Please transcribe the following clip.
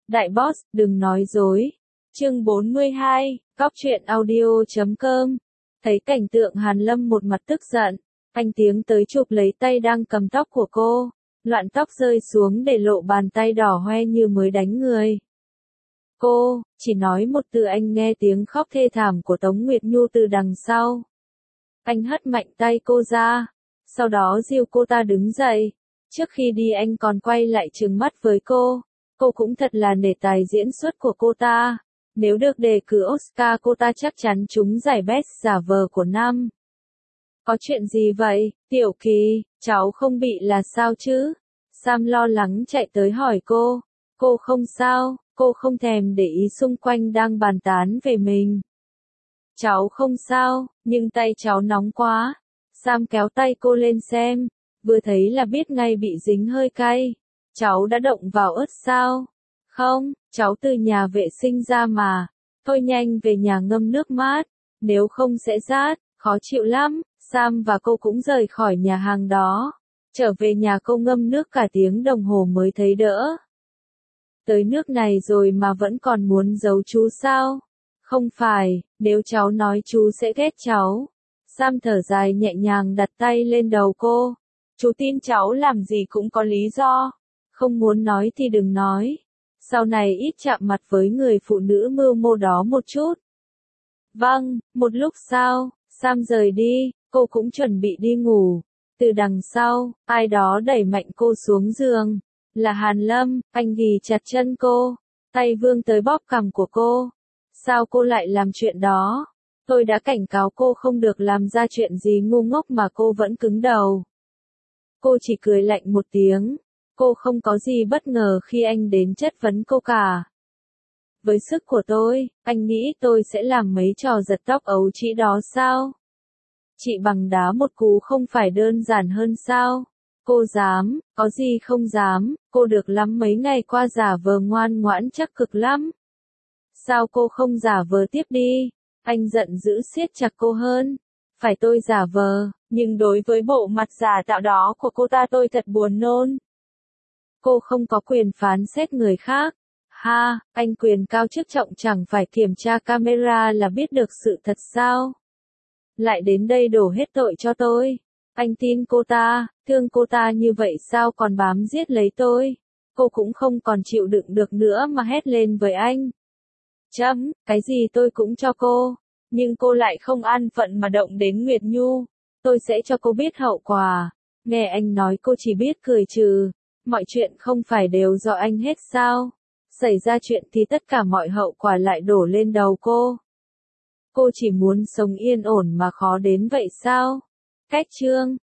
Đại boss, đừng nói dối. Chương 42, Góc truyện audio.com. Thấy cảnh tượng Hàn Lâm một mặt tức giận, anh tiến tới chụp lấy tay đang cầm tóc của cô, loạn tóc rơi xuống để lộ bàn tay đỏ hoe như mới đánh người. Cô, chỉ nói một từ anh nghe tiếng khóc thê thảm của Tống Nguyệt Nhu từ đằng sau. Anh hất mạnh tay cô ra, sau đó dìu cô ta đứng dậy. Trước khi đi anh còn quay lại trừng mắt với cô cũng thật là nể tài diễn xuất của cô ta. Nếu được đề cử Oscar cô ta chắc chắn trúng giải Best giả vờ của năm. Có chuyện gì vậy, Tiểu Kỳ, cháu không bị là sao chứ? Sam lo lắng chạy tới hỏi cô. Cô không sao, cô không thèm để ý xung quanh đang bàn tán về mình. Cháu không sao, nhưng tay cháu nóng quá. Sam kéo tay cô lên xem, vừa thấy là biết ngay bị dính hơi cay. Cháu đã động vào ớt sao? Không, cháu từ nhà vệ sinh ra mà. Thôi nhanh về nhà ngâm nước mát, nếu không sẽ rát, khó chịu lắm. Sam và cô cũng rời khỏi nhà hàng đó. Trở về nhà cô ngâm nước cả tiếng đồng hồ mới thấy đỡ. Tới nước này rồi mà vẫn còn muốn giấu chú sao? Không phải, nếu cháu nói chú sẽ ghét cháu. Sam thở dài nhẹ nhàng đặt tay lên đầu cô. Chú tin cháu làm gì cũng có lý do. Không muốn nói thì đừng nói. Sau này ít chạm mặt với người phụ nữ mưu mô đó một chút. Vâng, một lúc sau, Sam rời đi, cô cũng chuẩn bị đi ngủ. Từ đằng sau, ai đó đẩy mạnh cô xuống giường. Là Hàn Lâm, anh ghì chặt chân cô, tay vươn tới bóp cằm của cô. Sao cô lại làm chuyện đó? Tôi đã cảnh cáo cô không được làm ra chuyện gì ngu ngốc mà cô vẫn cứng đầu. Cô chỉ cười lạnh một tiếng. Cô không có gì bất ngờ khi anh đến chất vấn cô cả. Với sức của tôi, anh nghĩ tôi sẽ làm mấy trò giật tóc ấu trĩ đó sao? Chị bằng đá một cú không phải đơn giản hơn sao? Cô dám, có gì không dám, cô được lắm mấy ngày qua giả vờ ngoan ngoãn chắc cực lắm. Sao cô không giả vờ tiếp đi? Anh giận dữ siết chặt cô hơn. Phải tôi giả vờ, nhưng đối với bộ mặt giả tạo đó của cô ta tôi thật buồn nôn. Cô không có quyền phán xét người khác. Ha, anh quyền cao chức trọng chẳng phải kiểm tra camera là biết được sự thật sao? Lại đến đây đổ hết tội cho tôi. Anh tin cô ta, thương cô ta như vậy sao còn bám giết lấy tôi? Cô cũng không còn chịu đựng được nữa mà hét lên với anh. Cái gì tôi cũng cho cô, nhưng cô lại không an phận mà động đến Nguyệt Nhu. Tôi sẽ cho cô biết hậu quả. Nghe anh nói cô chỉ biết cười trừ. Mọi chuyện không phải đều do anh hết sao? Xảy ra chuyện thì tất cả mọi hậu quả lại đổ lên đầu cô. Cô chỉ muốn sống yên ổn mà khó đến vậy sao? Cách chương